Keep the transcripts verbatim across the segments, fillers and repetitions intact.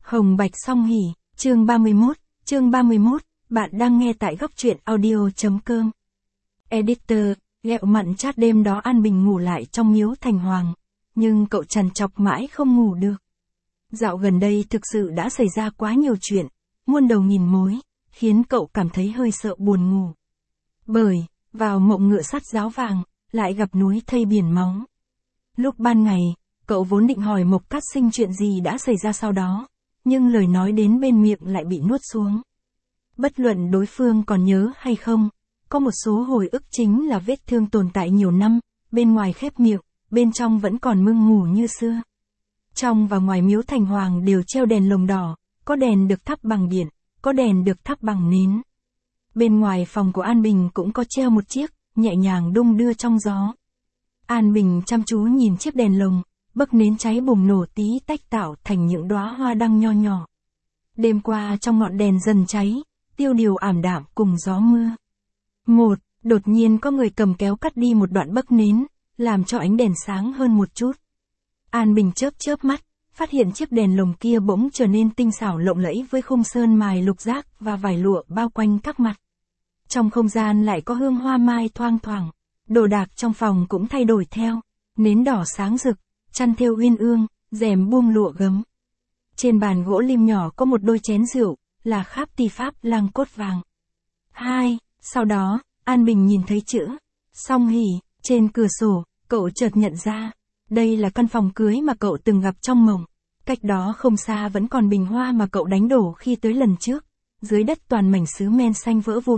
Hồng Bạch Song Hỷ, chương ba mươi mốt, chương ba mươi mốt, bạn đang nghe tại góc truyện audio.com. Editor, ghẹo mặn chát đêm đó An Bình ngủ lại trong miếu thành hoàng, nhưng cậu trằn trọc mãi không ngủ được. Dạo gần đây thực sự đã xảy ra quá nhiều chuyện, muôn đầu nghìn mối, khiến cậu cảm thấy hơi sợ buồn ngủ. Bởi, vào mộng ngựa sắt giáo vàng, lại gặp núi thây biển máu. Lúc ban ngày, cậu vốn định hỏi Mộc Cát Sinh chuyện gì đã xảy ra sau đó, nhưng lời nói đến bên miệng lại bị nuốt xuống. Bất luận đối phương còn nhớ hay không, có một số hồi ức chính là vết thương tồn tại nhiều năm, bên ngoài khép miệng, bên trong vẫn còn mưng ngủ như xưa. Trong và ngoài miếu thành hoàng đều treo đèn lồng đỏ, có đèn được thắp bằng điện, có đèn được thắp bằng nến. Bên ngoài phòng của An Bình cũng có treo một chiếc, nhẹ nhàng đung đưa trong gió. An Bình chăm chú nhìn chiếc đèn lồng, bấc nến cháy bùng nổ tí tách tạo thành những đóa hoa đăng nho nhỏ. Đêm qua trong ngọn đèn dần cháy, tiêu điều ảm đạm cùng gió mưa. Một, đột nhiên có người cầm kéo cắt đi một đoạn bấc nến, làm cho ánh đèn sáng hơn một chút. An Bình chớp chớp mắt, phát hiện chiếc đèn lồng kia bỗng trở nên tinh xảo lộng lẫy với khung sơn mài lục giác và vải lụa bao quanh các mặt. Trong không gian lại có hương hoa mai thoang thoảng, đồ đạc trong phòng cũng thay đổi theo, nến đỏ sáng rực, chăn thêu uyên ương, rèm buông lụa gấm. Trên bàn gỗ lim nhỏ có một đôi chén rượu, là kháp ti pháp lang cốt vàng. Hai, sau đó, An Bình nhìn thấy chữ Song Hỷ trên cửa sổ, cậu chợt nhận ra, đây là căn phòng cưới mà cậu từng gặp trong mộng. Cách đó không xa vẫn còn bình hoa mà cậu đánh đổ khi tới lần trước, dưới đất toàn mảnh sứ men xanh vỡ vụn.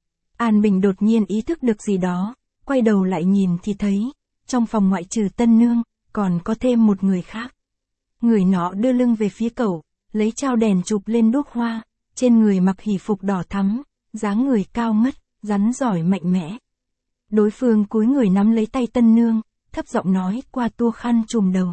An Bình đột nhiên ý thức được gì đó, quay đầu lại nhìn thì thấy, trong phòng ngoại trừ tân nương, còn có thêm một người khác. Người nọ đưa lưng về phía cậu, lấy trao đèn chụp lên đuốc hoa, trên người mặc hỷ phục đỏ thắm, dáng người cao ngất, rắn giỏi mạnh mẽ. Đối phương cúi người nắm lấy tay tân nương, thấp giọng nói qua tua khăn trùm đầu.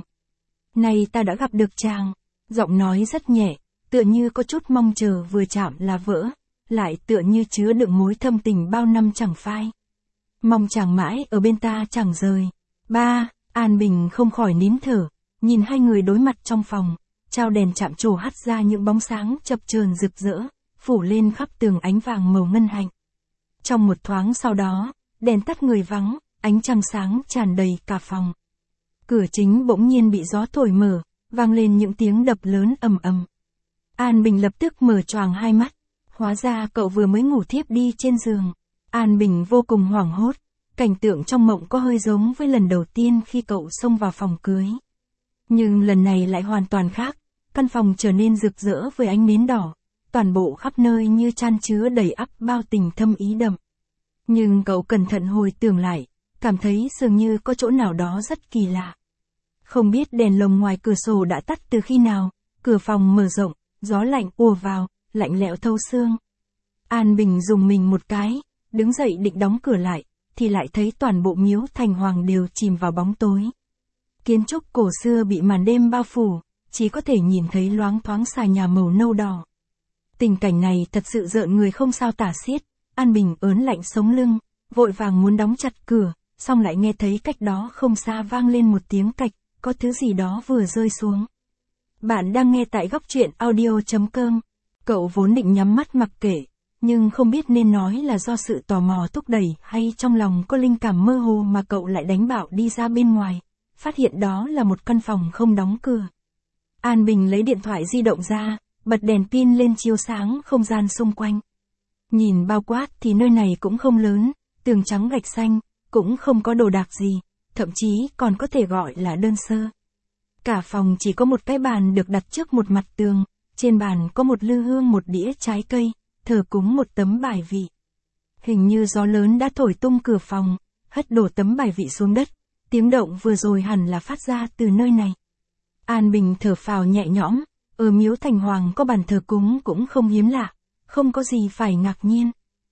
Này ta đã gặp được chàng, giọng nói rất nhẹ, tựa như có chút mong chờ vừa chạm là vỡ, lại tựa như chứa đựng mối thâm tình bao năm chẳng phai. Mong chàng mãi ở bên ta chẳng rời. Ba, An Bình không khỏi nín thở, nhìn hai người đối mặt trong phòng, trao đèn chạm trổ hắt ra những bóng sáng chập chờn rực rỡ, phủ lên khắp tường ánh vàng màu ngân hạnh. Trong một thoáng sau đó, đèn tắt người vắng, ánh trăng sáng tràn đầy cả phòng. Cửa chính bỗng nhiên bị gió thổi mở, vang lên những tiếng đập lớn ầm ầm. An Bình lập tức mở choàng hai mắt, hóa ra cậu vừa mới ngủ thiếp đi trên giường. An Bình vô cùng hoảng hốt, cảnh tượng trong mộng có hơi giống với lần đầu tiên khi cậu xông vào phòng cưới. Nhưng lần này lại hoàn toàn khác, căn phòng trở nên rực rỡ với ánh nến đỏ, toàn bộ khắp nơi như chan chứa đầy ắp bao tình thâm ý đậm. Nhưng cậu cẩn thận hồi tưởng lại, cảm thấy dường như có chỗ nào đó rất kỳ lạ. Không biết đèn lồng ngoài cửa sổ đã tắt từ khi nào, cửa phòng mở rộng, gió lạnh ùa vào, lạnh lẽo thấu xương. An Bình dùng mình một cái, đứng dậy định đóng cửa lại, thì lại thấy toàn bộ miếu thành hoàng đều chìm vào bóng tối. Kiến trúc cổ xưa bị màn đêm bao phủ, chỉ có thể nhìn thấy loáng thoáng xà nhà màu nâu đỏ. Tình cảnh này thật sự rợn người không sao tả xiết, An Bình ớn lạnh sống lưng, vội vàng muốn đóng chặt cửa, xong lại nghe thấy cách đó không xa vang lên một tiếng cạch, có thứ gì đó vừa rơi xuống. Bạn đang nghe tại góc truyện audio.com. Cậu vốn định nhắm mắt mặc kệ, nhưng không biết nên nói là do sự tò mò thúc đẩy hay trong lòng có linh cảm mơ hồ mà cậu lại đánh bạo đi ra bên ngoài, phát hiện đó là một căn phòng không đóng cửa. An Bình lấy điện thoại di động ra, bật đèn pin lên chiếu sáng không gian xung quanh. Nhìn bao quát thì nơi này cũng không lớn, tường trắng gạch xanh, cũng không có đồ đạc gì, thậm chí còn có thể gọi là đơn sơ. Cả phòng chỉ có một cái bàn được đặt trước một mặt tường, trên bàn có một lư hương một đĩa trái cây, thờ cúng một tấm bài vị. Hình như gió lớn đã thổi tung cửa phòng, hất đổ tấm bài vị xuống đất, tiếng động vừa rồi hẳn là phát ra từ nơi này. An Bình thở phào nhẹ nhõm, ở miếu thành hoàng có bàn thờ cúng cũng không hiếm lạ, không có gì phải ngạc nhiên.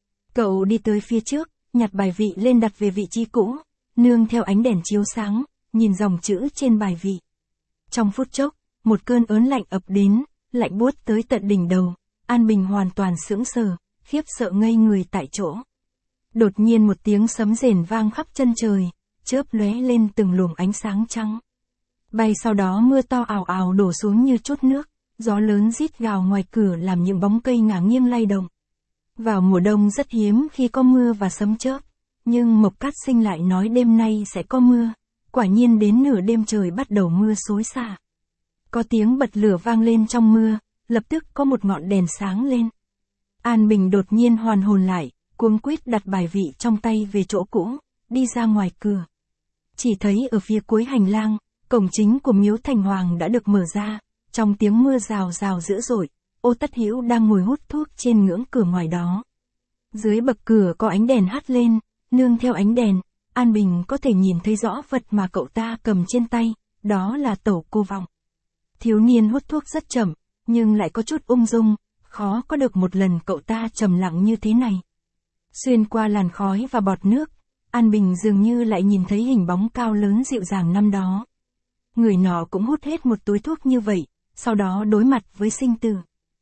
Cậu đi tới phía trước, nhặt bài vị lên đặt về vị trí cũ, nương theo ánh đèn chiếu sáng, nhìn dòng chữ trên bài vị. Trong phút chốc, một cơn ớn lạnh ập đến, lạnh buốt tới tận đỉnh đầu, An Bình hoàn toàn sững sờ, khiếp sợ ngây người tại chỗ. Đột nhiên một tiếng sấm rền vang khắp chân trời, chớp lóe lên từng luồng ánh sáng trắng. Bay sau đó mưa to ào ào đổ xuống như chút nước, Gió lớn rít gào ngoài cửa làm những bóng cây ngả nghiêng lay động. Vào mùa đông rất hiếm khi có mưa và sấm chớp, nhưng Mộc Cát Sinh lại nói đêm nay sẽ có mưa. Quả nhiên đến nửa đêm trời bắt đầu mưa xối xả. Có tiếng bật lửa vang lên trong mưa, lập tức có một ngọn đèn sáng lên. An Bình đột nhiên hoàn hồn lại, cuống quýt đặt bài vị trong tay về chỗ cũ, đi ra ngoài cửa. Chỉ thấy ở phía cuối hành lang, cổng chính của miếu Thành Hoàng đã được mở ra, trong tiếng mưa rào rào dữ dội, Ô Tất Hữu đang ngồi hút thuốc trên ngưỡng cửa ngoài đó. Dưới bậc cửa có ánh đèn hắt lên, nương theo ánh đèn, An Bình có thể nhìn thấy rõ vật mà cậu ta cầm trên tay, đó là tẩu cô vọng. Thiếu niên hút thuốc rất chậm, nhưng lại có chút ung dung, khó có được một lần cậu ta trầm lặng như thế này. Xuyên qua làn khói và bọt nước, An Bình dường như lại nhìn thấy hình bóng cao lớn dịu dàng năm đó. Người nọ cũng hút hết một túi thuốc như vậy, sau đó đối mặt với sinh tử.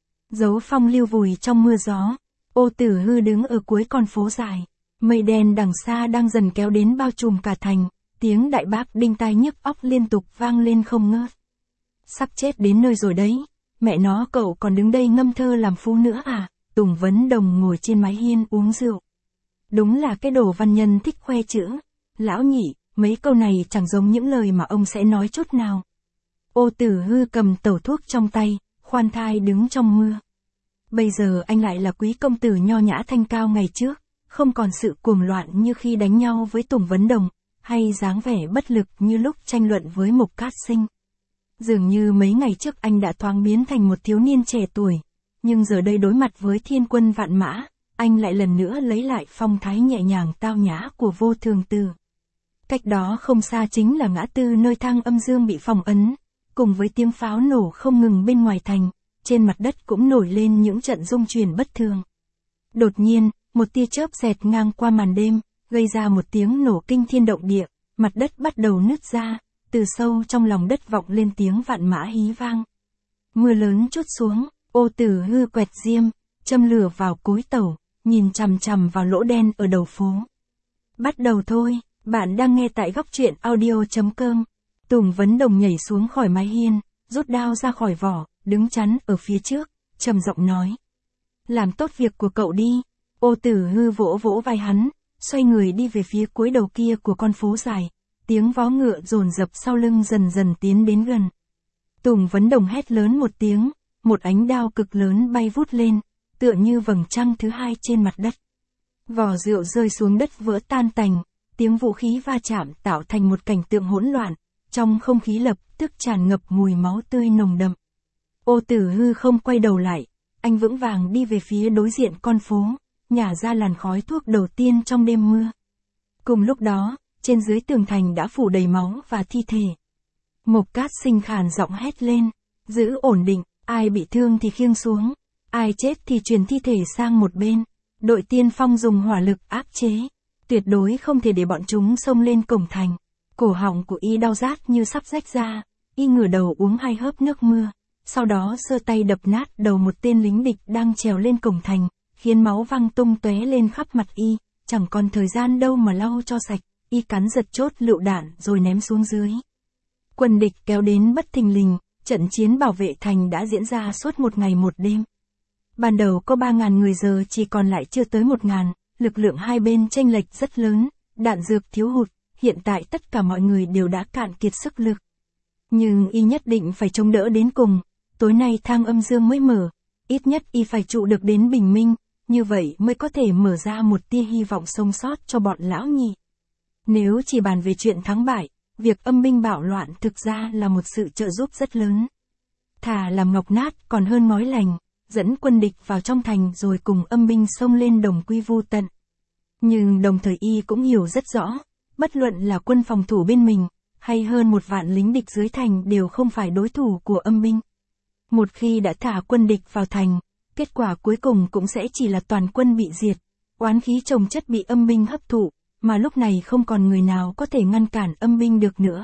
Dấu phong lưu vùi trong mưa gió, Ô Tử Hư đứng ở cuối con phố dài. Mây đen đằng xa đang dần kéo đến bao trùm cả thành, tiếng đại bác đinh tai nhức óc liên tục vang lên không ngớt. Sắp chết đến nơi rồi đấy, mẹ nó cậu còn đứng đây ngâm thơ làm phú nữa à? Tùng Vấn Đồng ngồi trên mái hiên uống rượu. Đúng là cái đồ văn nhân thích khoe chữ. Lão nhị, mấy câu này chẳng giống những lời mà ông sẽ nói chút nào. Ô Tử Hư cầm tẩu thuốc trong tay, khoan thai đứng trong mưa. Bây giờ anh lại là quý công tử nho nhã thanh cao ngày trước, không còn sự cuồng loạn như khi đánh nhau với Tùng Vấn Đồng, hay dáng vẻ bất lực như lúc tranh luận với Mộc Cát Sinh. Dường như mấy ngày trước anh đã thoáng biến thành một thiếu niên trẻ tuổi, nhưng giờ đây đối mặt với thiên quân vạn mã, anh lại lần nữa lấy lại phong thái nhẹ nhàng tao nhã của Vô Thường Tử. Cách đó không xa chính là ngã tư nơi Thang Âm Dương bị phong ấn, cùng với tiếng pháo nổ không ngừng bên ngoài thành, trên mặt đất cũng nổi lên những trận rung chuyển bất thường. Đột nhiên, một tia chớp xẹt ngang qua màn đêm, gây ra một tiếng nổ kinh thiên động địa, mặt đất bắt đầu nứt ra, từ sâu trong lòng đất vọng lên tiếng vạn mã hí vang. Mưa lớn trút xuống, Ô Tử Hư quẹt diêm, châm lửa vào cối tẩu, nhìn chằm chằm vào lỗ đen ở đầu phố. Bắt đầu thôi, bạn đang nghe tại góc truyện audio chấm com. Tùng Vấn Đồng nhảy xuống khỏi mái hiên, rút đao ra khỏi vỏ, đứng chắn ở phía trước, trầm giọng nói. Làm tốt việc của cậu đi. Ô Tử Hư vỗ vỗ vai hắn, xoay người đi về phía cuối đầu kia của con phố dài, tiếng vó ngựa dồn dập sau lưng dần dần tiến đến gần. Tùng Vấn Đồng hét lớn một tiếng, một ánh đao cực lớn bay vút lên, tựa như vầng trăng thứ hai trên mặt đất. Vỏ rượu rơi xuống đất vỡ tan tành, tiếng vũ khí va chạm tạo thành một cảnh tượng hỗn loạn, trong không khí lập tức tràn ngập mùi máu tươi nồng đậm. Ô Tử Hư không quay đầu lại, anh vững vàng đi về phía đối diện con phố, nhả ra làn khói thuốc đầu tiên trong đêm mưa. Cùng lúc đó, trên dưới tường thành đã phủ đầy máu và thi thể. Mộc Cát Sinh khàn giọng hét lên, giữ ổn định, ai bị thương thì khiêng xuống, ai chết thì truyền thi thể sang một bên. Đội tiên phong dùng hỏa lực áp chế, tuyệt đối không thể để bọn chúng xông lên cổng thành. Cổ họng của y đau rát như sắp rách ra, y ngửa đầu uống hai hớp nước mưa, sau đó giơ tay đập nát đầu một tên lính địch đang trèo lên cổng thành, khiến máu văng tung tóe lên khắp mặt y, chẳng còn thời gian đâu mà lau cho sạch, y cắn giật chốt lựu đạn rồi ném xuống dưới. Quân địch kéo đến bất thình lình, trận chiến bảo vệ thành đã diễn ra suốt một ngày một đêm. Ban đầu có ba ngàn người, giờ chỉ còn lại chưa tới một ngàn, lực lượng hai bên chênh lệch rất lớn, đạn dược thiếu hụt, hiện tại tất cả mọi người đều đã cạn kiệt sức lực. Nhưng y nhất định phải chống đỡ đến cùng, tối nay Thang Âm Dương mới mở, ít nhất y phải trụ được đến bình minh, như vậy mới có thể mở ra một tia hy vọng sống sót cho bọn lão nhị. Nếu chỉ bàn về chuyện thắng bại, việc âm binh bạo loạn thực ra là một sự trợ giúp rất lớn. Thà làm ngọc nát còn hơn ngói lành, dẫn quân địch vào trong thành rồi cùng âm binh xông lên đồng quy vu tận. Nhưng đồng thời y cũng hiểu rất rõ, bất luận là quân phòng thủ bên mình, hay hơn một vạn lính địch dưới thành đều không phải đối thủ của âm binh. Một khi đã thả quân địch vào thành, kết quả cuối cùng cũng sẽ chỉ là toàn quân bị diệt, oán khí chồng chất bị âm binh hấp thụ, mà lúc này không còn người nào có thể ngăn cản âm binh được nữa.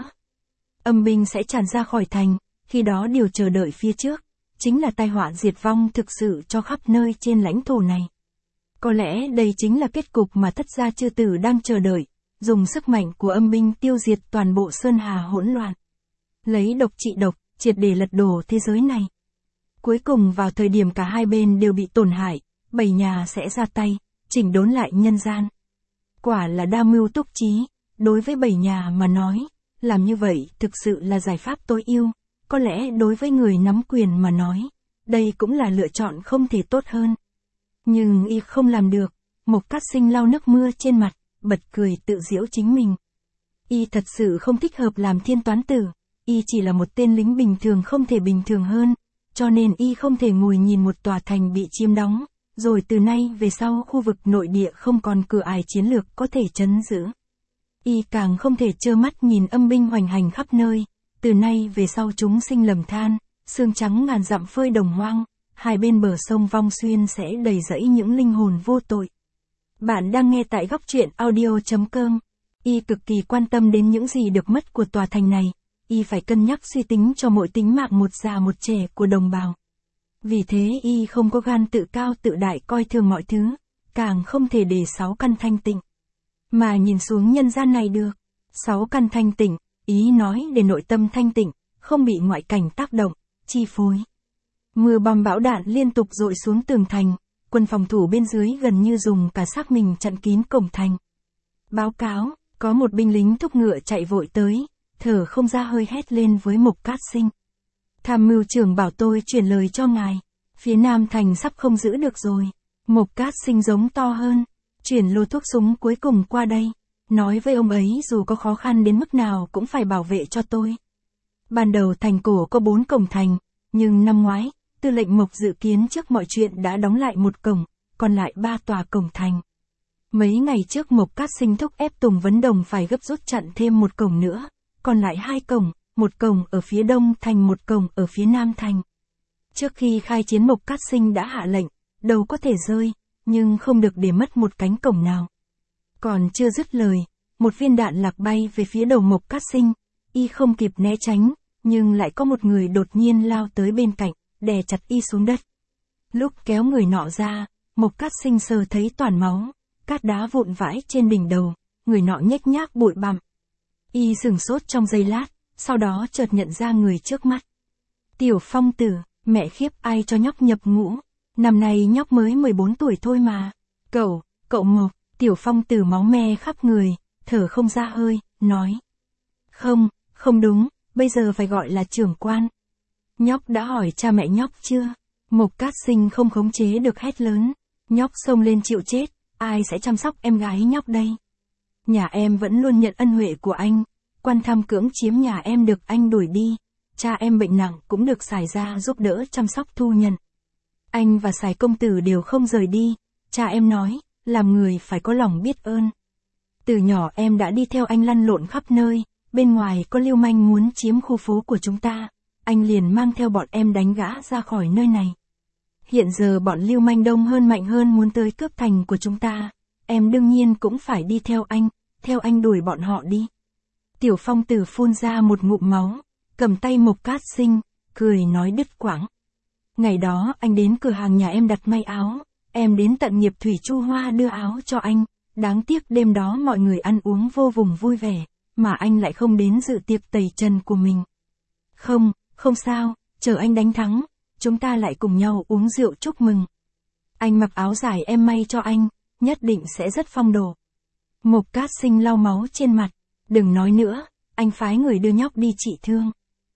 Âm binh sẽ tràn ra khỏi thành, khi đó điều chờ đợi phía trước, chính là tai họa diệt vong thực sự cho khắp nơi trên lãnh thổ này. Có lẽ đây chính là kết cục mà Thất Gia Chư Tử đang chờ đợi, dùng sức mạnh của âm binh tiêu diệt toàn bộ sơn hà hỗn loạn. Lấy độc trị độc, triệt để lật đổ thế giới này. Cuối cùng vào thời điểm cả hai bên đều bị tổn hại, bảy nhà sẽ ra tay, chỉnh đốn lại nhân gian. Quả là đa mưu túc trí, đối với bảy nhà mà nói, làm như vậy thực sự là giải pháp tối ưu, có lẽ đối với người nắm quyền mà nói, đây cũng là lựa chọn không thể tốt hơn. Nhưng y không làm được, Mộc Cát Sinh lau nước mưa trên mặt, bật cười tự giễu chính mình. Y thật sự không thích hợp làm thiên toán tử, y chỉ là một tên lính bình thường không thể bình thường hơn, cho nên y không thể ngồi nhìn một tòa thành bị chiếm đóng, rồi từ nay về sau khu vực nội địa không còn cửa ải chiến lược có thể trấn giữ. Y càng không thể trơ mắt nhìn âm binh hoành hành khắp nơi, từ nay về sau chúng sinh lầm than, xương trắng ngàn dặm phơi đồng hoang, hai bên bờ sông Vong Xuyên sẽ đầy rẫy những linh hồn vô tội. Bạn đang nghe tại góc truyện audio chấm com. Y cực kỳ quan tâm đến những gì được mất của tòa thành này, y phải cân nhắc suy tính cho mỗi tính mạng một già một trẻ của đồng bào. Vì thế y không có gan tự cao tự đại coi thường mọi thứ, càng không thể để sáu căn thanh tịnh mà nhìn xuống nhân gian này được. Sáu căn thanh tịnh, ý nói để nội tâm thanh tịnh, không bị ngoại cảnh tác động, chi phối. Mưa bom bão đạn liên tục dội xuống tường thành, quân phòng thủ bên dưới gần như dùng cả xác mình chặn kín cổng thành. Báo cáo, có một binh lính thúc ngựa chạy vội tới, thở không ra hơi hét lên với Mộc Cát Sinh. Tham mưu trưởng bảo tôi truyền lời cho ngài, phía Nam thành sắp không giữ được rồi. Mộc Cát Sinh giống to hơn, chuyển lô thuốc súng cuối cùng qua đây, nói với ông ấy dù có khó khăn đến mức nào cũng phải bảo vệ cho tôi. Ban đầu thành cổ có bốn cổng thành, nhưng năm ngoái, tư lệnh Mộc dự kiến trước mọi chuyện đã đóng lại một cổng, còn lại ba tòa cổng thành. Mấy ngày trước Mộc Cát Sinh thúc ép Tùng Vấn Đồng phải gấp rút chặn thêm một cổng nữa, còn lại hai cổng, một cổng ở phía đông thành một cổng ở phía nam thành. Trước khi khai chiến Mộc Cát Sinh đã hạ lệnh, đầu có thể rơi, nhưng không được để mất một cánh cổng nào. Còn chưa dứt lời, một viên đạn lạc bay về phía đầu Mộc Cát Sinh, y không kịp né tránh, nhưng lại có một người đột nhiên lao tới bên cạnh, đè chặt y xuống đất. Lúc kéo người nọ ra, Mộc Cát Sinh sờ thấy toàn máu, cát đá vụn vãi trên đỉnh đầu, người nọ nhếch nhác bụi bặm. Y sửng sốt trong giây lát, sau đó chợt nhận ra người trước mắt. Tiểu Phong Tử, mẹ khiếp, ai cho nhóc nhập ngũ, năm nay nhóc mới mười bốn tuổi thôi mà. Cậu, cậu Mộc. Tiểu Phong Tử máu me khắp người, thở không ra hơi, nói. Không, không đúng, bây giờ phải gọi là trưởng quan. Nhóc đã hỏi cha mẹ nhóc chưa? Mộc Cát Sinh không khống chế được hét lớn. Nhóc xông lên chịu chết, ai sẽ chăm sóc em gái nhóc đây? Nhà em vẫn luôn nhận ân huệ của anh, quan tham cưỡng chiếm nhà em được anh đuổi đi, cha em bệnh nặng cũng được Sài ra giúp đỡ chăm sóc thu nhận. Anh và Sài công tử đều không rời đi, cha em nói, làm người phải có lòng biết ơn. Từ nhỏ em đã đi theo anh lăn lộn khắp nơi, bên ngoài có lưu manh muốn chiếm khu phố của chúng ta, anh liền mang theo bọn em đánh gã ra khỏi nơi này. Hiện giờ bọn lưu manh đông hơn mạnh hơn muốn tới cướp thành của chúng ta, em đương nhiên cũng phải đi theo anh, theo anh đuổi bọn họ đi. Tiểu Phong Tử phun ra một ngụm máu, cầm tay Mộc Cát Sinh, cười nói đứt quãng. Ngày đó anh đến cửa hàng nhà em đặt may áo, em đến tận nghiệp thủy Chu Hoa đưa áo cho anh, đáng tiếc đêm đó mọi người ăn uống vô cùng vui vẻ, mà anh lại không đến dự tiệc tẩy trần của mình. Không, không sao, chờ anh đánh thắng, chúng ta lại cùng nhau uống rượu chúc mừng. Anh mặc áo dài em may cho anh, nhất định sẽ rất phong độ. Mộc Cát Sinh lau máu trên mặt, đừng nói nữa, anh phái người đưa nhóc đi trị thương.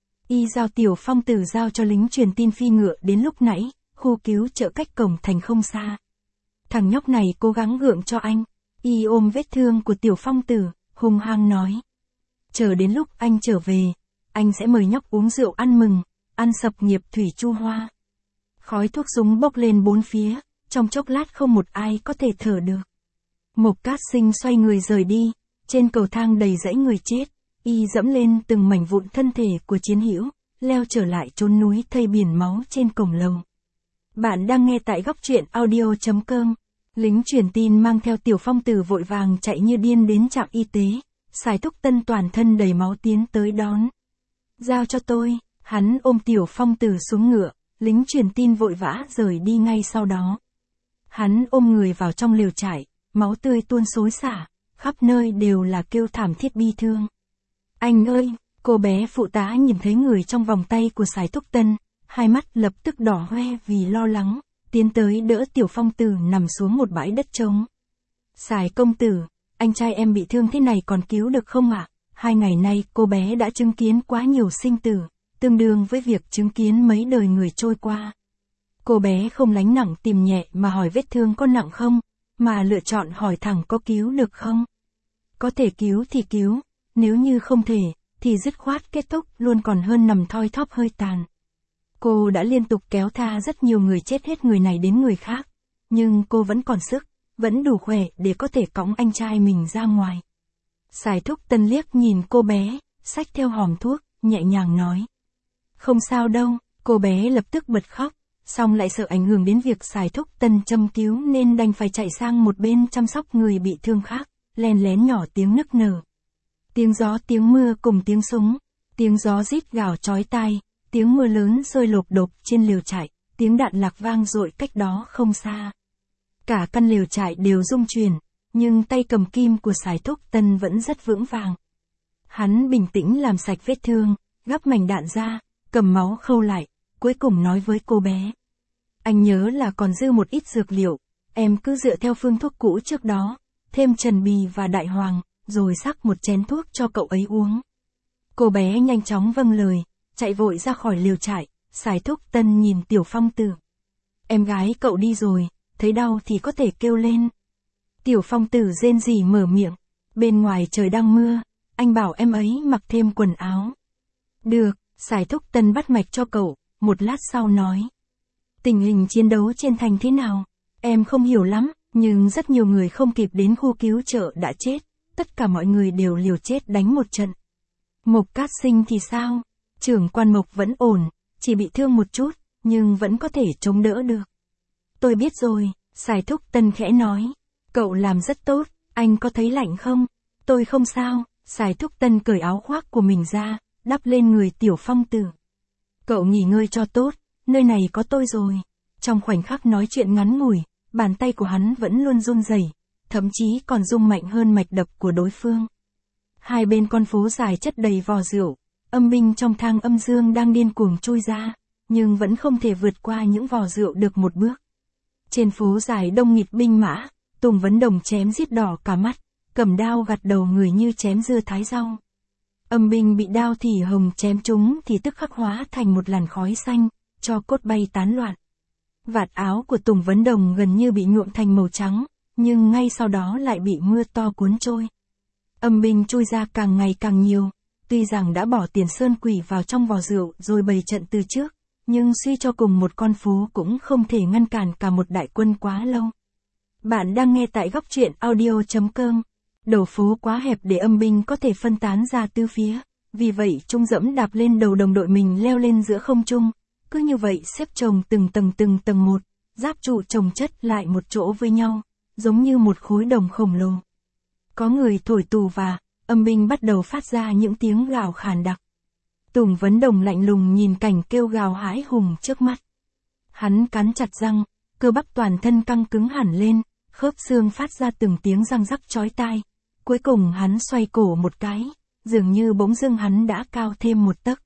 Y giao Tiểu Phong Tử giao cho lính truyền tin phi ngựa đến lúc nãy, khu cứu trợ cách cổng thành không xa. Thằng nhóc này cố gắng gượng cho anh, y ôm vết thương của Tiểu Phong Tử, hung hăng nói. Chờ đến lúc anh trở về, anh sẽ mời nhóc uống rượu ăn mừng, ăn sập nghiệp thủy Chu Hoa. Khói thuốc súng bốc lên bốn phía, trong chốc lát không một ai có thể thở được. Mộc Cát Sinh xoay người rời đi, trên cầu thang đầy dãy người chết, y dẫm lên từng mảnh vụn thân thể của chiến hữu, leo trở lại chốn núi thây biển máu trên cổng lầu. Bạn đang nghe tại góc truyện audio chấm com. Lính truyền tin mang theo Tiểu Phong Tử vội vàng chạy như điên đến trạm y tế, Sài Thúc Tân toàn thân đầy máu tiến tới đón. Giao cho tôi, hắn ôm Tiểu Phong Tử xuống ngựa, lính truyền tin vội vã rời đi ngay sau đó. Hắn ôm người vào trong lều trại, máu tươi tuôn xối xả, khắp nơi đều là kêu thảm thiết bi thương. Anh ơi, cô bé phụ tá nhìn thấy người trong vòng tay của Sài Thúc Tân, hai mắt lập tức đỏ hoe vì lo lắng, tiến tới đỡ Tiểu Phong Tử nằm xuống một bãi đất trống. Sài công tử, anh trai em bị thương thế này còn cứu được không ạ? Hai ngày nay cô bé đã chứng kiến quá nhiều sinh tử, tương đương với việc chứng kiến mấy đời người trôi qua. Cô bé không lánh nặng tìm nhẹ mà hỏi vết thương có nặng không, mà lựa chọn hỏi thẳng có cứu được không. Có thể cứu thì cứu, nếu như không thể, thì dứt khoát kết thúc luôn còn hơn nằm thoi thóp hơi tàn. Cô đã liên tục kéo tha rất nhiều người chết hết người này đến người khác, nhưng cô vẫn còn sức, vẫn đủ khỏe để có thể cõng anh trai mình ra ngoài. Sài Thúc Tân liếc nhìn cô bé, xách theo hòm thuốc, nhẹ nhàng nói. Không sao đâu, cô bé lập tức bật khóc, xong lại sợ ảnh hưởng đến việc Sài Thúc Tân châm cứu nên đành phải chạy sang một bên chăm sóc người bị thương khác, len lén nhỏ tiếng nức nở. Tiếng gió tiếng mưa cùng tiếng súng, tiếng gió rít gào chói tai, tiếng mưa lớn rơi lộp độp trên lều trại, tiếng đạn lạc vang dội cách đó không xa. Cả căn lều trại đều rung chuyển, nhưng tay cầm kim của Sài Thúc Tân vẫn rất vững vàng. Hắn bình tĩnh làm sạch vết thương, gắp mảnh đạn ra, cầm máu khâu lại, cuối cùng nói với cô bé. Anh nhớ là còn dư một ít dược liệu, em cứ dựa theo phương thuốc cũ trước đó, thêm trần bì và đại hoàng, rồi sắc một chén thuốc cho cậu ấy uống. Cô bé nhanh chóng vâng lời, chạy vội ra khỏi lều trại. Sài Thúc Tân nhìn Tiểu Phong Tử. Em gái cậu đi rồi, thấy đau thì có thể kêu lên. Tiểu Phong Tử rên rỉ mở miệng. Bên ngoài trời đang mưa, anh bảo em ấy mặc thêm quần áo. Được, Sài Thúc Tân bắt mạch cho cậu, một lát sau nói. Tình hình chiến đấu trên thành thế nào? Em không hiểu lắm, nhưng rất nhiều người không kịp đến khu cứu trợ đã chết, tất cả mọi người đều liều chết đánh một trận. Mộc Cát Sinh thì sao? Trưởng quan Mộc vẫn ổn, chỉ bị thương một chút, nhưng vẫn có thể chống đỡ được. Tôi biết rồi, Sài Thúc Tân khẽ nói. Cậu làm rất tốt, anh có thấy lạnh không? Tôi không sao, Sài Thúc Tân cởi áo khoác của mình ra, đắp lên người Tiểu Phong Tử. Cậu nghỉ ngơi cho tốt, nơi này có tôi rồi. Trong khoảnh khắc nói chuyện ngắn ngủi, bàn tay của hắn vẫn luôn run rẩy, thậm chí còn rung mạnh hơn mạch đập của đối phương. Hai bên con phố dài chất đầy vò rượu, âm binh trong thang âm dương đang điên cuồng trôi ra, nhưng vẫn không thể vượt qua những vò rượu được một bước. Trên phố dài đông nghịt binh mã, Tùng Vấn Đồng chém giết đỏ cả mắt, cầm đao gặt đầu người như chém dưa thái rau. Âm binh bị đao thì hồng chém trúng thì tức khắc hóa thành một làn khói xanh, cho cốt bay tán loạn. Vạt áo của Tùng Vấn Đồng gần như bị nhuộm thành màu trắng, nhưng ngay sau đó lại bị mưa to cuốn trôi. Âm binh chui ra càng ngày càng nhiều, tuy rằng đã bỏ tiền sơn quỷ vào trong vò rượu rồi bày trận từ trước, nhưng suy cho cùng một con phố cũng không thể ngăn cản cả một đại quân quá lâu. Bạn đang nghe tại góc truyện audio chấm com. Đầu phố quá hẹp để âm binh có thể phân tán ra tứ phía, vì vậy Trung dẫm đạp lên đầu đồng đội mình leo lên giữa không trung, cứ như vậy xếp chồng từng tầng từng tầng một, giáp trụ chồng chất lại một chỗ với nhau, giống như một khối đồng khổng lồ. Có người thổi tù và, âm binh bắt đầu phát ra những tiếng gào khàn đặc. Tùng Vấn Đồng lạnh lùng nhìn cảnh kêu gào hãi hùng trước mắt. Hắn cắn chặt răng, cơ bắp toàn thân căng cứng hẳn lên, khớp xương phát ra từng tiếng răng rắc chói tai. Cuối cùng hắn xoay cổ một cái, dường như bỗng dưng hắn đã cao thêm một tấc.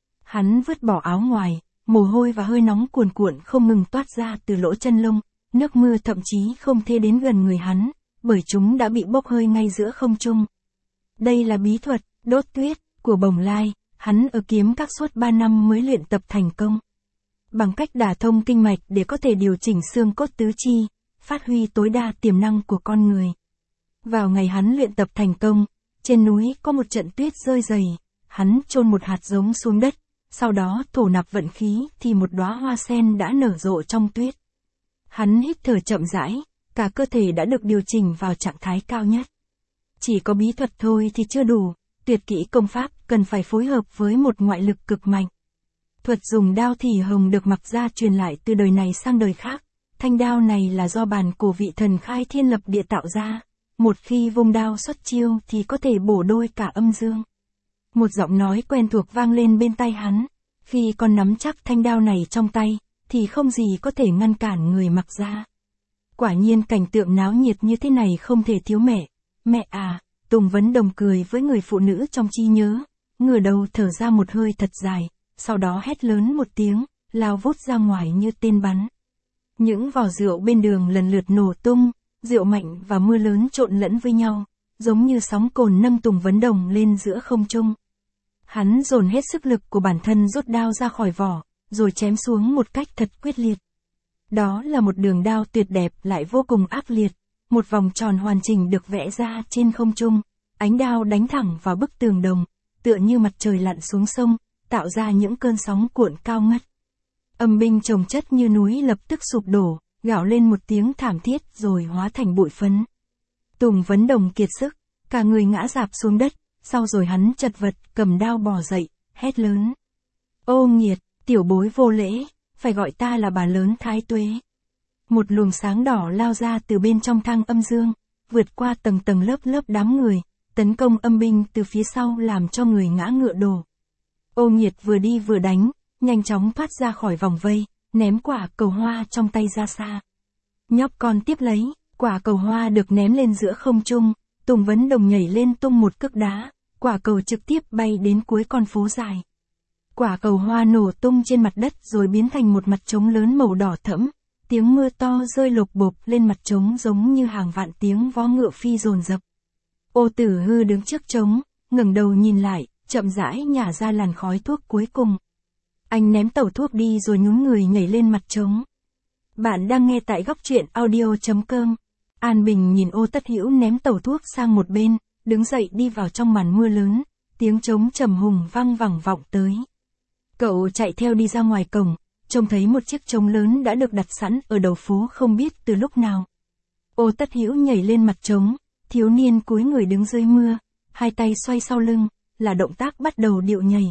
Hắn vứt bỏ áo ngoài, mồ hôi và hơi nóng cuồn cuộn không ngừng toát ra từ lỗ chân lông, nước mưa thậm chí không thể đến gần người hắn, bởi chúng đã bị bốc hơi ngay giữa không trung. Đây là bí thuật, đốt tuyết, của Bồng Lai, hắn ở kiếm các suốt ba năm mới luyện tập thành công. Bằng cách đả thông kinh mạch để có thể điều chỉnh xương cốt tứ chi, phát huy tối đa tiềm năng của con người. Vào ngày hắn luyện tập thành công, trên núi có một trận tuyết rơi dày, hắn chôn một hạt giống xuống đất, sau đó thổ nạp vận khí thì một đóa hoa sen đã nở rộ trong tuyết. Hắn hít thở chậm rãi, cả cơ thể đã được điều chỉnh vào trạng thái cao nhất. Chỉ có bí thuật thôi thì chưa đủ, tuyệt kỹ công pháp cần phải phối hợp với một ngoại lực cực mạnh. Thuật dùng đao thì hồng được mặc ra truyền lại từ đời này sang đời khác, thanh đao này là do bàn cổ vị thần khai thiên lập địa tạo ra, một khi vung đao xuất chiêu thì có thể bổ đôi cả âm dương. Một giọng nói quen thuộc vang lên bên tai hắn, khi con nắm chắc thanh đao này trong tay, thì không gì có thể ngăn cản người mặc ra. Quả nhiên cảnh tượng náo nhiệt như thế này không thể thiếu mẹ. Mẹ à, Tùng Vấn Đồng cười với người phụ nữ trong trí nhớ, ngửa đầu thở ra một hơi thật dài, sau đó hét lớn một tiếng, lao vút ra ngoài như tên bắn. Những vò rượu bên đường lần lượt nổ tung, rượu mạnh và mưa lớn trộn lẫn với nhau, giống như sóng cồn nâng Tùng Vấn Đồng lên giữa không trung. Hắn dồn hết sức lực của bản thân rút đao ra khỏi vỏ, rồi chém xuống một cách thật quyết liệt. Đó là một đường đao tuyệt đẹp lại vô cùng ác liệt, một vòng tròn hoàn chỉnh được vẽ ra trên không trung, ánh đao đánh thẳng vào bức tường đồng, tựa như mặt trời lặn xuống sông, tạo ra những cơn sóng cuộn cao ngất. Âm binh chồng chất như núi lập tức sụp đổ, gào lên một tiếng thảm thiết rồi hóa thành bụi phấn. Tùng Vấn Đồng kiệt sức, cả người ngã rạp xuống đất, sau rồi hắn chật vật cầm đao bò dậy, hét lớn. Ô nghiệt, tiểu bối vô lễ, phải gọi ta là bà lớn Thái Tuế. Một luồng sáng đỏ lao ra từ bên trong thang âm dương, vượt qua tầng tầng lớp lớp đám người, tấn công âm binh từ phía sau làm cho người ngã ngựa đổ. Ô nghiệt vừa đi vừa đánh, nhanh chóng thoát ra khỏi vòng vây, ném quả cầu hoa trong tay ra xa. Nhóc con tiếp lấy, quả cầu hoa được ném lên giữa không trung, Tùng Vấn Đồng nhảy lên tung một cước đá, quả cầu trực tiếp bay đến cuối con phố dài. Quả cầu hoa nổ tung trên mặt đất rồi biến thành một mặt trống lớn màu đỏ thẫm, tiếng mưa to rơi lộp bộp lên mặt trống giống như hàng vạn tiếng vó ngựa phi dồn dập. Ô Tử Hư đứng trước trống, ngẩng đầu nhìn lại, chậm rãi nhả ra làn khói thuốc cuối cùng. Anh ném tẩu thuốc đi rồi nhún người nhảy lên mặt trống. Bạn đang nghe tại góc truyện audio chấm com. An Bình nhìn Ô Tất Hữu ném tẩu thuốc sang một bên, đứng dậy đi vào trong màn mưa lớn, tiếng trống trầm hùng vang vẳng vọng tới. Cậu chạy theo đi ra ngoài cổng, trông thấy một chiếc trống lớn đã được đặt sẵn ở đầu phố không biết từ lúc nào. Ô Tất Hữu nhảy lên mặt trống, thiếu niên cúi người đứng dưới mưa, hai tay xoay sau lưng, là động tác bắt đầu điệu nhảy.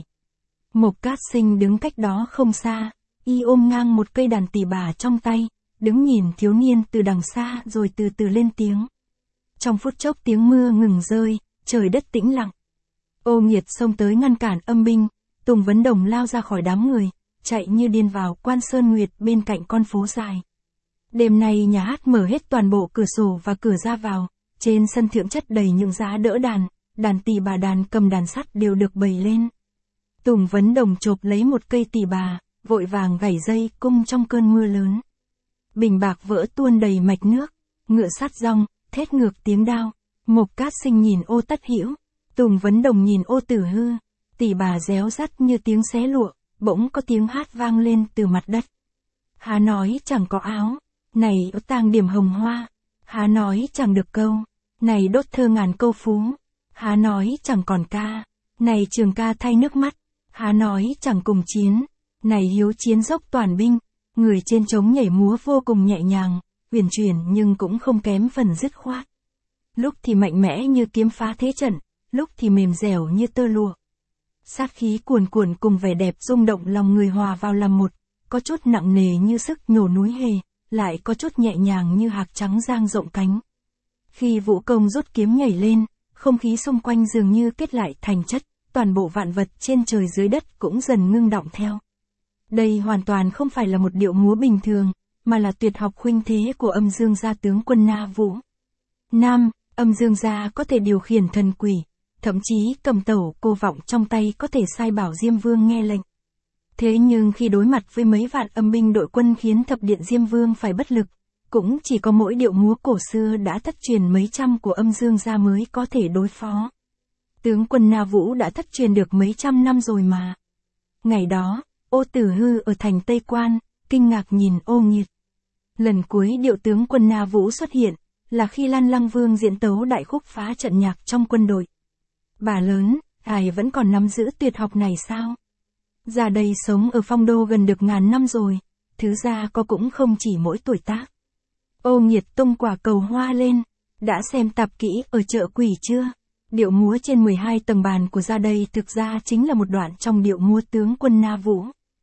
Mộc Cát Sinh đứng cách đó không xa, y ôm ngang một cây đàn tỳ bà trong tay, đứng nhìn thiếu niên từ đằng xa rồi từ từ lên tiếng. Trong phút chốc tiếng mưa ngừng rơi, trời đất tĩnh lặng. Ô Nghiệt xông tới ngăn cản âm binh, Tùng Vấn Đồng lao ra khỏi đám người, chạy như điên vào Quan Sơn Nguyệt bên cạnh con phố dài. Đêm nay nhà hát mở hết toàn bộ cửa sổ và cửa ra vào, trên sân thượng chất đầy những giá đỡ đàn, đàn tỳ bà đàn cầm đàn sắt đều được bày lên. Tùng Vấn Đồng chộp lấy một cây tỳ bà, vội vàng gảy dây cung trong cơn mưa lớn. Bình bạc vỡ tuôn đầy mạch nước, ngựa sắt rong, thét ngược tiếng đao. Mộc Cát Sinh nhìn Ô Tất Hữu, Tùng Vấn Đồng nhìn Ô Tử Hư, tỳ bà réo rắt như tiếng xé lụa, bỗng có tiếng hát vang lên từ mặt đất. Há nói chẳng có áo, này tang điểm hồng hoa, há nói chẳng được câu, này đốt thơ ngàn câu phú, há nói chẳng còn ca, này trường ca thay nước mắt, há nói chẳng cùng chiến, này hiếu chiến dốc toàn binh. Người trên trống nhảy múa vô cùng nhẹ nhàng, huyền chuyển nhưng cũng không kém phần dứt khoát. Lúc thì mạnh mẽ như kiếm phá thế trận, lúc thì mềm dẻo như tơ lụa. Sát khí cuồn cuộn cùng vẻ đẹp rung động lòng người hòa vào làm một, có chút nặng nề như sức nhổ núi hề, lại có chút nhẹ nhàng như hạc trắng dang rộng cánh. Khi Vũ Công rút kiếm nhảy lên, không khí xung quanh dường như kết lại thành chất, toàn bộ vạn vật trên trời dưới đất cũng dần ngưng động theo. Đây hoàn toàn không phải là một điệu múa bình thường, mà là tuyệt học khuynh thế của Âm Dương Gia tướng quân Na Vũ. Nam, Âm Dương Gia có thể điều khiển thần quỷ, thậm chí cầm tẩu cô vọng trong tay có thể sai bảo Diêm Vương nghe lệnh. Thế nhưng khi đối mặt với mấy vạn âm binh đội quân khiến thập điện Diêm Vương phải bất lực, cũng chỉ có mỗi điệu múa cổ xưa đã thất truyền mấy trăm của Âm Dương Gia mới có thể đối phó. Tướng quân Na Vũ đã thất truyền được mấy trăm năm rồi mà. Ngày đó, Ô Tử Hư ở thành Tây Quan, kinh ngạc nhìn Ô Nghiệt. Lần cuối điệu tướng quân Na Vũ xuất hiện, là khi Lan Lăng Vương diễn tấu đại khúc phá trận nhạc trong quân đội. Bà lớn, ngài vẫn còn nắm giữ tuyệt học này sao? Già đây sống ở Phong Đô gần được ngàn năm rồi, thứ ra có cũng không chỉ mỗi tuổi tác. Ô Nghiệt tung quả cầu hoa lên, đã xem tạp kỹ ở chợ quỷ chưa? Điệu múa trên mười hai tầng bàn của Gia đây thực ra chính là một đoạn trong điệu múa tướng quân Na Vũ.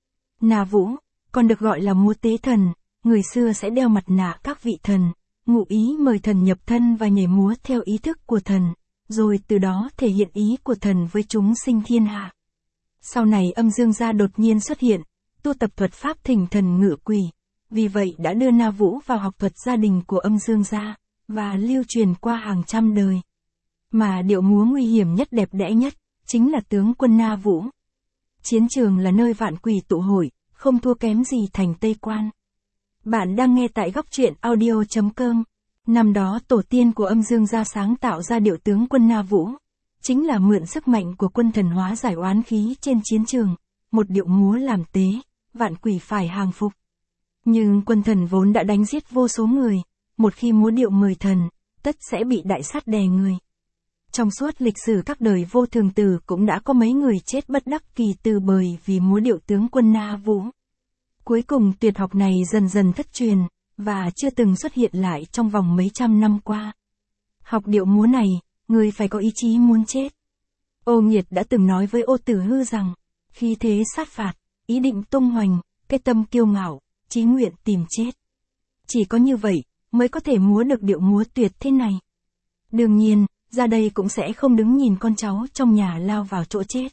Na Vũ, còn được gọi là múa tế thần, người xưa sẽ đeo mặt nạ các vị thần, ngụ ý mời thần nhập thân và nhảy múa theo ý thức của thần, rồi từ đó thể hiện ý của thần với chúng sinh thiên hạ. Sau này Âm Dương Gia đột nhiên xuất hiện, tu tập thuật pháp thỉnh thần ngự quỷ, vì vậy đã đưa Na Vũ vào học thuật gia đình của Âm Dương Gia, và lưu truyền qua hàng trăm đời. Mà điệu múa nguy hiểm nhất đẹp đẽ nhất, chính là tướng quân Na Vũ. Chiến trường là nơi vạn quỷ tụ hội, không thua kém gì thành Tây Quan. Bạn đang nghe tại góc truyện audio.com. Năm đó tổ tiên của âm dương gia sáng tạo ra điệu tướng quân Na Vũ, chính là mượn sức mạnh của quân thần hóa giải oán khí trên chiến trường, một điệu múa làm tế, vạn quỷ phải hàng phục. Nhưng quân thần vốn đã đánh giết vô số người, một khi múa điệu mời thần, tất sẽ bị đại sát đè người. Trong suốt lịch sử các đời vô thường tử cũng đã có mấy người chết bất đắc kỳ từ bởi vì múa điệu tướng quân Na Vũ. Cuối cùng tuyệt học này dần dần thất truyền, và chưa từng xuất hiện lại trong vòng mấy trăm năm qua. Học điệu múa này, người phải có ý chí muốn chết. Ô Nghiệt đã từng nói với Ô Tử Hư rằng, khi thế sát phạt, ý định tung hoành, cái tâm kiêu ngạo, chí nguyện tìm chết. Chỉ có như vậy, mới có thể múa được điệu múa tuyệt thế này. Đương nhiên, ra đây cũng sẽ không đứng nhìn con cháu trong nhà lao vào chỗ chết.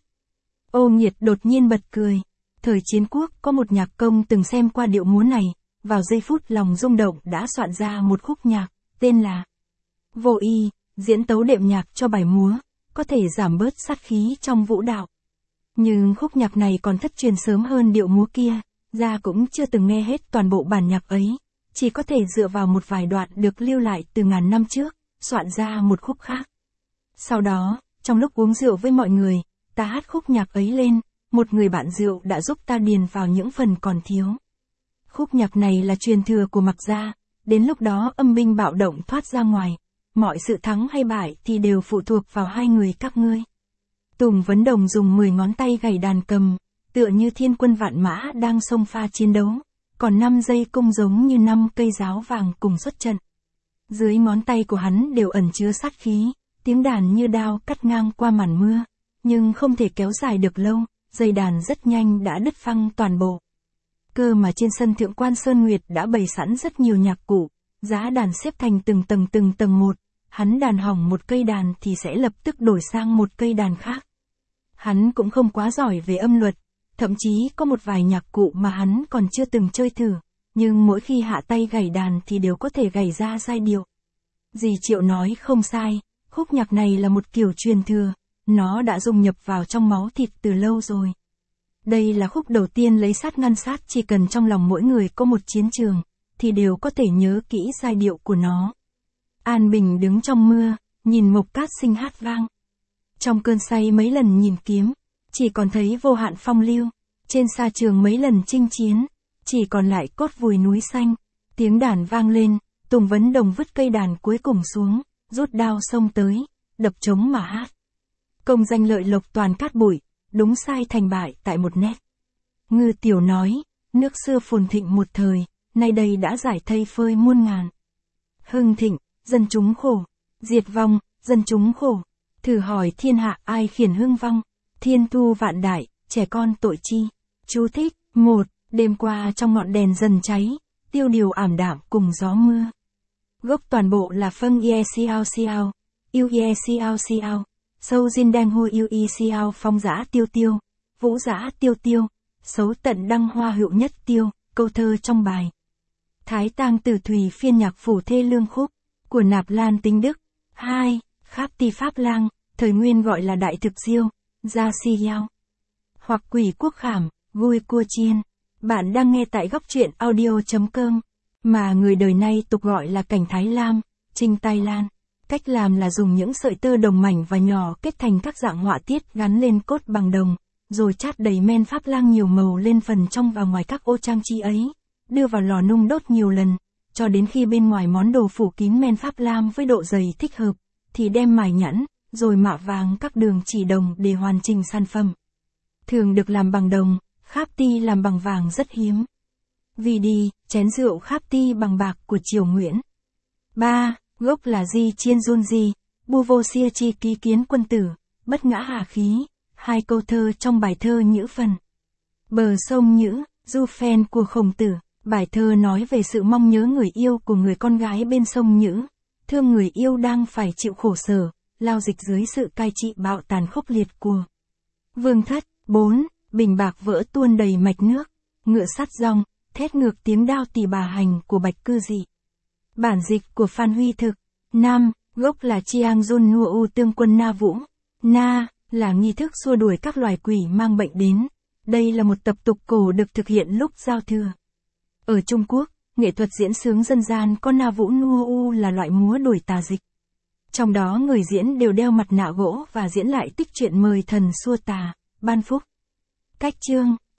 Ô Nghiệt đột nhiên bật cười. Thời chiến quốc có một nhạc công từng xem qua điệu múa này, vào giây phút lòng rung động đã soạn ra một khúc nhạc, tên là Vô Y, diễn tấu đệm nhạc cho bài múa, có thể giảm bớt sát khí trong vũ đạo. Nhưng khúc nhạc này còn thất truyền sớm hơn điệu múa kia, gia cũng chưa từng nghe hết toàn bộ bản nhạc ấy, chỉ có thể dựa vào một vài đoạn được lưu lại từ ngàn năm trước, soạn ra một khúc khác. Sau đó, trong lúc uống rượu với mọi người, ta hát khúc nhạc ấy lên, một người bạn rượu đã giúp ta điền vào những phần còn thiếu. Khúc nhạc này là truyền thừa của Mạc gia, đến lúc đó âm binh bạo động thoát ra ngoài, mọi sự thắng hay bại thì đều phụ thuộc vào hai người các ngươi. Tùng Vấn Đồng dùng mười ngón tay gảy đàn cầm, tựa như thiên quân vạn mã đang xông pha chiến đấu, còn năm dây cung giống như năm cây giáo vàng cùng xuất trận. Dưới ngón tay của hắn đều ẩn chứa sát khí, tiếng đàn như đao cắt ngang qua màn mưa, nhưng không thể kéo dài được lâu, dây đàn rất nhanh đã đứt phăng toàn bộ. Cơ mà trên sân Thượng Quan Sơn Nguyệt đã bày sẵn rất nhiều nhạc cụ, giá đàn xếp thành từng tầng từng tầng một, hắn đàn hỏng một cây đàn thì sẽ lập tức đổi sang một cây đàn khác. Hắn cũng không quá giỏi về âm luật, thậm chí có một vài nhạc cụ mà hắn còn chưa từng chơi thử, nhưng mỗi khi hạ tay gảy đàn thì đều có thể gảy ra giai điệu. Dì Triệu nói không sai, khúc nhạc này là một kiểu truyền thừa, nó đã dung nhập vào trong máu thịt từ lâu rồi. Đây là khúc đầu tiên lấy sát ngăn sát, chỉ cần trong lòng mỗi người có một chiến trường, thì đều có thể nhớ kỹ giai điệu của nó. An Bình đứng trong mưa, nhìn Mộc Cát Sinh hát vang. Trong cơn say mấy lần nhìn kiếm, chỉ còn thấy vô hạn phong lưu. Trên sa trường mấy lần chinh chiến, chỉ còn lại cốt vùi núi xanh. Tiếng đàn vang lên, Tùng Vấn Đồng vứt cây đàn cuối cùng xuống, rút đao xông tới, đập trống mà hát. Công danh lợi lộc toàn cát bụi, đúng sai thành bại tại một nét. Ngư Tiểu nói, nước xưa phồn thịnh một thời, nay đây đã giải thây phơi muôn ngàn. Hưng thịnh, dân chúng khổ, diệt vong, dân chúng khổ. Thử hỏi thiên hạ ai khiển hưng vong, thiên thu vạn đại, trẻ con tội chi. Chú thích, một, đêm qua trong ngọn đèn dần cháy, tiêu điều ảm đạm cùng gió mưa. Gốc toàn bộ là phân ye xiao xiao, yêu ye xiao xiao. Sâu Jin đang hô yêu y xiao phong giã tiêu tiêu, vũ giã tiêu tiêu, xấu tận đăng hoa hữu nhất tiêu, câu thơ trong bài. Thái tang tử thủy phiên nhạc phủ thê lương khúc, của Nạp Lan Tinh Đức. hai. Kháp ti Pháp Lang, thời nguyên gọi là Đại Thực Diêu, Gia Si Yao. Hoặc Quỷ Quốc Khảm, vui cua chiên. Bạn đang nghe tại góc truyện audio.com, mà người đời nay tục gọi là cảnh Thái Lam, Trinh Tai Lan. Cách làm là dùng những sợi tơ đồng mảnh và nhỏ kết thành các dạng họa tiết gắn lên cốt bằng đồng, rồi chát đầy men Pháp Lang nhiều màu lên phần trong và ngoài các ô trang trí ấy, đưa vào lò nung đốt nhiều lần, cho đến khi bên ngoài món đồ phủ kín men Pháp Lam với độ dày thích hợp, thì đem mài nhẵn, rồi mạ vàng các đường chỉ đồng để hoàn chỉnh sản phẩm. Thường được làm bằng đồng, kháp ti làm bằng vàng rất hiếm. Vì đi, chén rượu kháp ti bằng bạc của Triều Nguyễn. ba. Gốc là Di Chiên Jun Di, Bu Vô Xia Chi Ký Kiến Quân Tử, Bất Ngã Hà Khí, hai câu thơ trong bài thơ Nhữ Phần. Bờ sông Nhữ, Du Phen của Khổng Tử, bài thơ nói về sự mong nhớ người yêu của người con gái bên sông Nhữ, thương người yêu đang phải chịu khổ sở, lao dịch dưới sự cai trị bạo tàn khốc liệt của Vương Thất. bốn. Bình bạc vỡ tuôn đầy mạch nước, ngựa sắt rong, thét ngược tiếng đao tỳ bà hành của Bạch Cư Dị. Bản dịch của Phan Huy Thực. năm. Gốc là Chiang Jun Nua U tương quân Na Vũ. Na, là nghi thức xua đuổi các loài quỷ mang bệnh đến. Đây là một tập tục cổ được thực hiện lúc giao thừa. Ở Trung Quốc, nghệ thuật diễn xướng dân gian có Na Vũ Nua U là loại múa đuổi tà dịch. Trong đó người diễn đều đeo mặt nạ gỗ và diễn lại tích truyện mời thần xua tà, ban phúc. Cách chương